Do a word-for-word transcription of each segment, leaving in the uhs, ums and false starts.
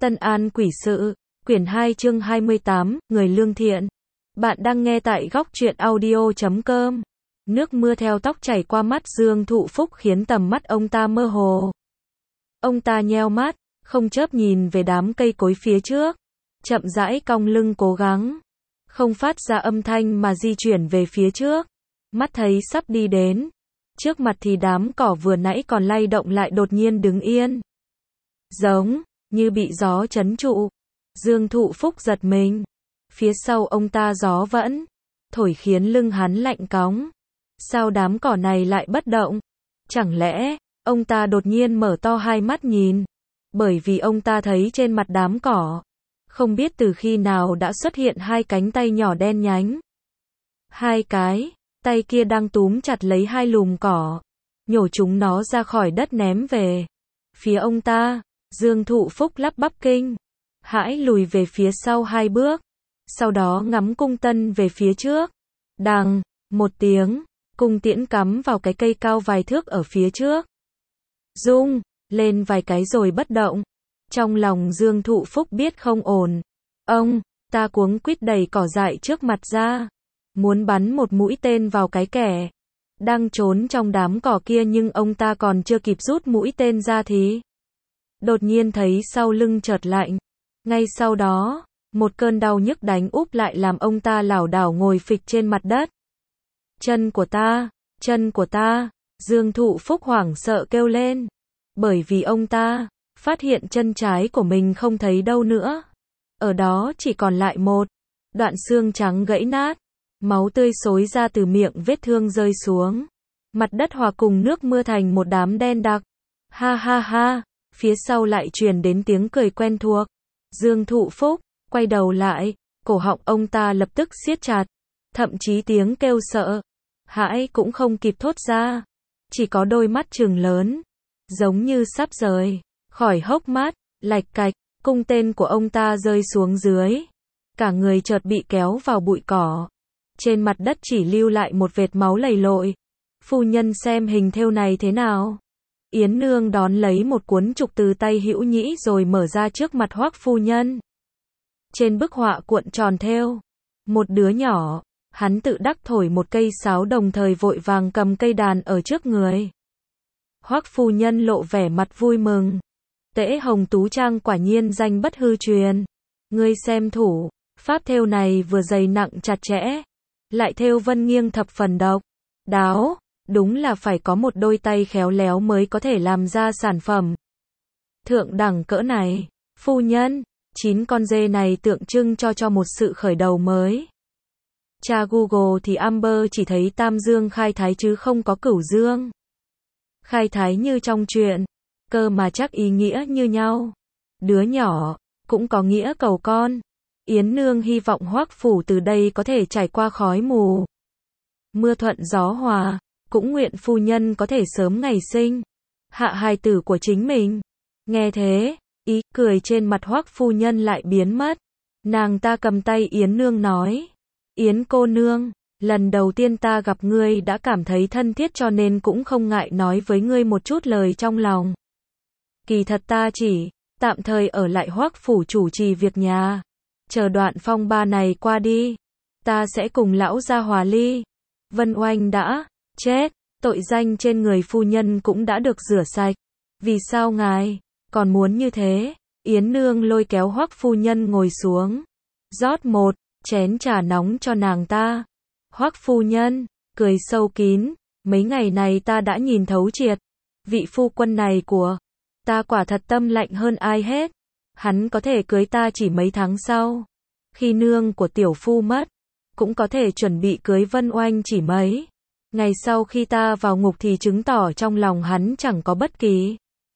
Tân An Quỷ Sự, quyển hai chương hai mươi tám, Người lương thiện. Bạn đang nghe tại góc truyện audio chấm com. Nước mưa theo tóc chảy qua mắt Dương Thụ Phúc khiến tầm mắt ông ta mơ hồ. Ông ta nheo mắt, không chớp nhìn về đám cây cối phía trước. Chậm rãi cong lưng cố gắng. Không phát ra âm thanh mà di chuyển về phía trước. Mắt thấy sắp đi đến. Trước mặt thì đám cỏ vừa nãy còn lay động lại đột nhiên đứng yên. Giống như bị gió trấn trụ. Dương Thụ Phúc giật mình. Phía sau ông ta gió vẫn thổi khiến lưng hắn lạnh cóng. Sao đám cỏ này lại bất động? Chẳng lẽ ông ta đột nhiên mở to hai mắt nhìn? Bởi vì ông ta thấy trên mặt đám cỏ, không biết từ khi nào đã xuất hiện hai cánh tay nhỏ đen nhánh. Hai cái tay kia đang túm chặt lấy hai lùm cỏ, nhổ chúng nó ra khỏi đất ném về phía ông ta. Dương Thụ Phúc lắp bắp kinh hãi lùi về phía sau hai bước, sau đó ngắm cung tân về phía trước. Đằng một tiếng, cung tiễn cắm vào cái cây cao vài thước ở phía trước. Rung lên vài cái rồi bất động. Trong lòng Dương Thụ Phúc biết không ổn. Ông ta cuống quýt đẩy cỏ dại trước mặt ra, muốn bắn một mũi tên vào cái kẻ đang trốn trong đám cỏ kia, nhưng ông ta còn chưa kịp rút mũi tên ra thì đột nhiên thấy sau lưng chợt lạnh. Ngay sau đó, một cơn đau nhức đánh úp lại làm ông ta lảo đảo ngồi phịch trên mặt đất. Chân của ta, chân của ta, Dương Thụ Phúc hoảng sợ kêu lên. Bởi vì ông ta phát hiện chân trái của mình không thấy đâu nữa. Ở đó chỉ còn lại một đoạn xương trắng gãy nát. Máu tươi xối ra từ miệng vết thương rơi xuống. Mặt đất hòa cùng nước mưa thành một đám đen đặc. Ha ha ha, phía sau lại truyền đến tiếng cười quen thuộc. Dương Thụ Phúc quay đầu lại, cổ họng ông ta lập tức siết chặt. Thậm chí tiếng kêu sợ hãi cũng không kịp thốt ra. Chỉ có đôi mắt trừng lớn, giống như sắp rời khỏi hốc mắt. Lạch cạch, cung tên của ông ta rơi xuống dưới. Cả người chợt bị kéo vào bụi cỏ. Trên mặt đất chỉ lưu lại một vệt máu lầy lội. Phu nhân xem hình thêu này thế nào? Yến Nương đón lấy một cuốn trục từ tay Hữu Nhĩ rồi mở ra trước mặt Hoắc phu nhân. Trên bức họa cuộn tròn thêu một đứa nhỏ, hắn tự đắc thổi một cây sáo đồng thời vội vàng cầm cây đàn ở trước người. Hoắc phu nhân lộ vẻ mặt vui mừng. Tễ Hồng Tú Trang quả nhiên danh bất hư truyền. Ngươi xem thủ pháp thêu này vừa dày nặng chặt chẽ, lại thêu vân nghiêng thập phần độc đáo, đúng là phải có một đôi tay khéo léo mới có thể làm ra sản phẩm thượng đẳng cỡ này. Phu nhân, chín con dê này tượng trưng cho cho một sự khởi đầu mới. Tra Google thì Amber chỉ thấy Tam Dương khai thái chứ không có Cửu Dương khai thái như trong truyện, cơ mà chắc ý nghĩa như nhau. Đứa nhỏ cũng có nghĩa cầu con. Yến Nương hy vọng Hoắc phủ từ đây có thể trải qua khói mù mưa thuận gió hòa, cũng nguyện phu nhân có thể sớm ngày sinh hạ hài tử của chính mình. Nghe thế, ý cười trên mặt Hoắc phu nhân lại biến mất. Nàng ta cầm tay Yến Nương nói: Yến cô nương, lần đầu tiên ta gặp ngươi đã cảm thấy thân thiết, cho nên cũng không ngại nói với ngươi một chút lời trong lòng. Kỳ thật ta chỉ tạm thời ở lại Hoắc phủ chủ trì việc nhà, chờ đoạn phong ba này qua đi, ta sẽ cùng lão gia hòa ly. Vân Oanh đã chết, tội danh trên người phu nhân cũng đã được rửa sạch. Vì sao ngài còn muốn như thế? Yến Nương lôi kéo Hoắc phu nhân ngồi xuống, rót một chén trà nóng cho nàng ta. Hoắc phu nhân cười sâu kín, mấy ngày này ta đã nhìn thấu triệt, vị phu quân này của ta quả thật tâm lạnh hơn ai hết. Hắn có thể cưới ta chỉ mấy tháng sau, khi nương của tiểu phu mất, cũng có thể chuẩn bị cưới Vân Oanh chỉ mấy ngày sau khi ta vào ngục, thì chứng tỏ trong lòng hắn chẳng có bất kỳ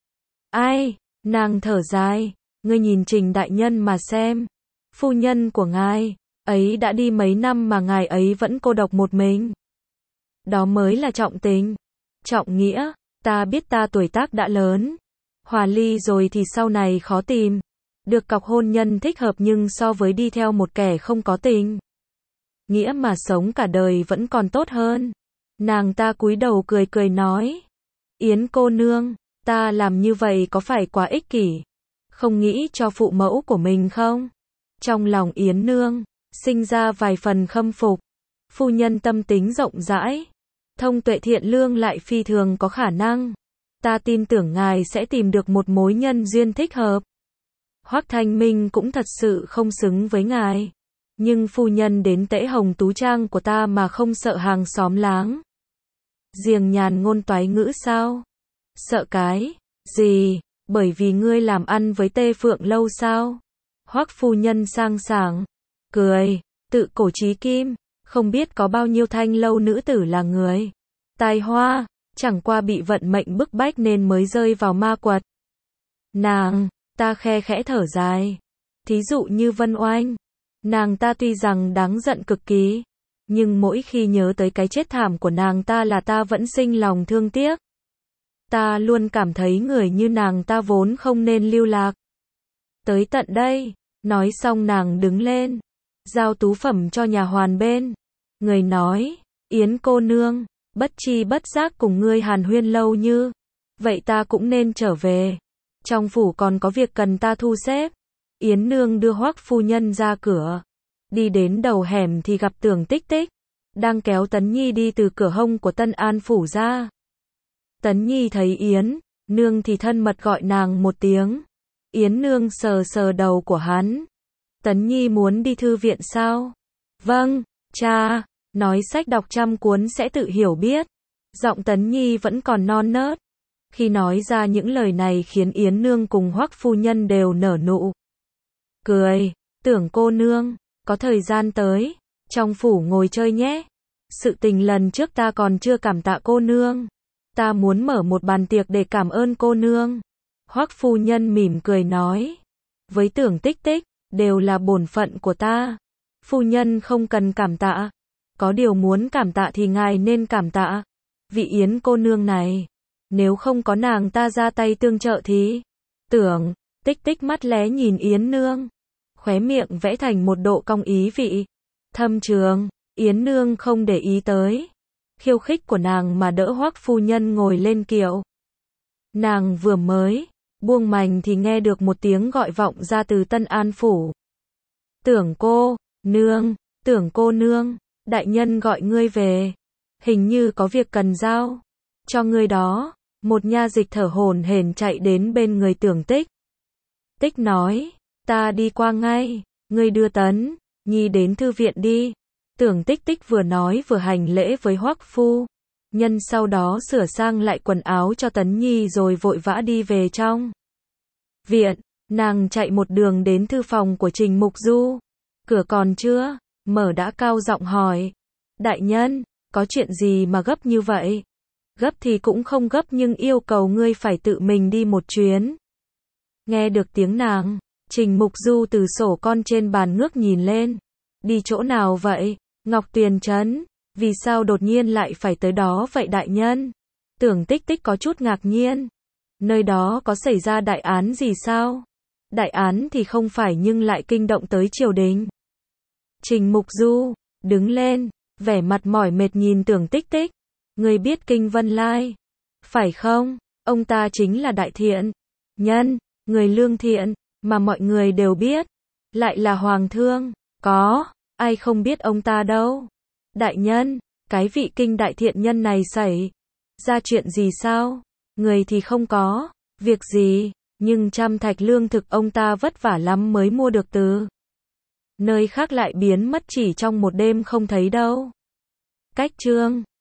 ai. Nàng thở dài, ngươi nhìn Trình đại nhân mà xem, phu nhân của ngài ấy đã đi mấy năm mà ngài ấy vẫn cô độc một mình. Đó mới là trọng tình, trọng nghĩa. Ta biết ta tuổi tác đã lớn, hòa ly rồi thì sau này khó tìm được cọc hôn nhân thích hợp, nhưng so với đi theo một kẻ không có tình nghĩa mà sống cả đời vẫn còn tốt hơn. Nàng ta cúi đầu cười cười nói: Yến cô nương, ta làm như vậy có phải quá ích kỷ không nghĩ cho phụ mẫu của mình không? Trong lòng Yến Nương, sinh ra vài phần khâm phục. Phu nhân tâm tính rộng rãi, thông tuệ thiện lương lại phi thường có khả năng. Ta tin tưởng ngài sẽ tìm được một mối nhân duyên thích hợp. Hoắc Thanh Minh cũng thật sự không xứng với ngài. Nhưng phu nhân đến Tễ Hồng Tú Trang của ta mà không sợ hàng xóm láng. Giềng nhàn ngôn toái ngữ sao? Sợ cái gì? Bởi vì ngươi làm ăn với Tê Phượng Lâu sao? Hoắc phu nhân sang sảng cười, tự cổ chí kim, không biết có bao nhiêu thanh lâu nữ tử là người tài hoa, chẳng qua bị vận mệnh bức bách nên mới rơi vào ma quật. Nàng, ta khe khẽ thở dài. Thí dụ như Vân Oanh, nàng ta tuy rằng đáng giận cực kỳ, nhưng mỗi khi nhớ tới cái chết thảm của nàng ta là ta vẫn sinh lòng thương tiếc. Ta luôn cảm thấy người như nàng ta vốn không nên lưu lạc. Tới tận đây, nói xong nàng đứng lên, giao tú phẩm cho nhà hoàn bên. Người nói, Yến cô nương, bất chi bất giác cùng ngươi hàn huyên lâu như vậy ta cũng nên trở về. Trong phủ còn có việc cần ta thu xếp. Yến Nương đưa Hoắc phu nhân ra cửa. Đi đến đầu hẻm thì gặp Tưởng Tích Tích, đang kéo Tấn Nhi đi từ cửa hông của Tân An phủ ra. Tấn Nhi thấy Yến Nương thì thân mật gọi nàng một tiếng. Yến Nương sờ sờ đầu của hắn. Tấn Nhi muốn đi thư viện sao? Vâng, cha. Nói sách đọc trăm cuốn sẽ tự hiểu biết. Giọng Tấn Nhi vẫn còn non nớt. Khi nói ra những lời này khiến Yến Nương cùng Hoắc phu nhân đều nở nụ cười. Tưởng cô nương, có thời gian tới trong phủ ngồi chơi nhé. Sự tình lần trước ta còn chưa cảm tạ cô nương. Ta muốn mở một bàn tiệc để cảm ơn cô nương. Hoắc phu nhân mỉm cười nói. Với Tưởng Tích Tích, đều là bổn phận của ta. Phu nhân không cần cảm tạ. Có điều muốn cảm tạ thì ngài nên cảm tạ. Vị Yến cô nương này, nếu không có nàng ta ra tay tương trợ thì... Tưởng Tích Tích mắt lé nhìn Yến Nương, khóe miệng vẽ thành một độ cong ý vị thâm trường. Yến Nương không để ý tới khiêu khích của nàng mà đỡ Hoắc phu nhân ngồi lên kiệu. Nàng vừa mới buông mành thì nghe được một tiếng gọi vọng ra từ Tân An phủ. Tưởng cô nương, Tưởng cô nương, đại nhân gọi ngươi về, hình như có việc cần giao cho ngươi đó. Một nha dịch thở hổn hển chạy đến bên người Tưởng Tích Tích nói, ta đi qua ngay, ngươi đưa Tấn Nhi đến thư viện đi. Tưởng Tích Tích vừa nói vừa hành lễ với Hoắc phu nhân, sau đó sửa sang lại quần áo cho Tấn Nhi rồi vội vã đi về trong viện. Nàng chạy một đường đến thư phòng của Trình Mục Du. Cửa còn chưa mở đã cao giọng hỏi, đại nhân, có chuyện gì mà gấp như vậy? Gấp thì cũng không gấp nhưng yêu cầu ngươi phải tự mình đi một chuyến. Nghe được tiếng nàng, Trình Mục Du từ sổ con trên bàn ngước nhìn lên. Đi chỗ nào vậy? Ngọc Tuyền Trấn. Vì sao đột nhiên lại phải tới đó vậy đại nhân? Tưởng Tích Tích có chút ngạc nhiên. Nơi đó có xảy ra đại án gì sao? Đại án thì không phải nhưng lại kinh động tới triều đình. Trình Mục Du đứng lên, vẻ mặt mỏi mệt nhìn Tưởng Tích Tích. Người biết Kinh Vân Lai, phải không? Ông ta chính là đại thiện nhân, người lương thiện, mà mọi người đều biết. Lại là hoàng thương, có, ai không biết ông ta đâu. Đại nhân, cái vị Kinh đại thiện nhân này xảy ra chuyện gì sao? Người thì không có việc gì, nhưng trăm thạch lương thực ông ta vất vả lắm mới mua được từ nơi khác lại biến mất chỉ trong một đêm không thấy đâu. Cách chương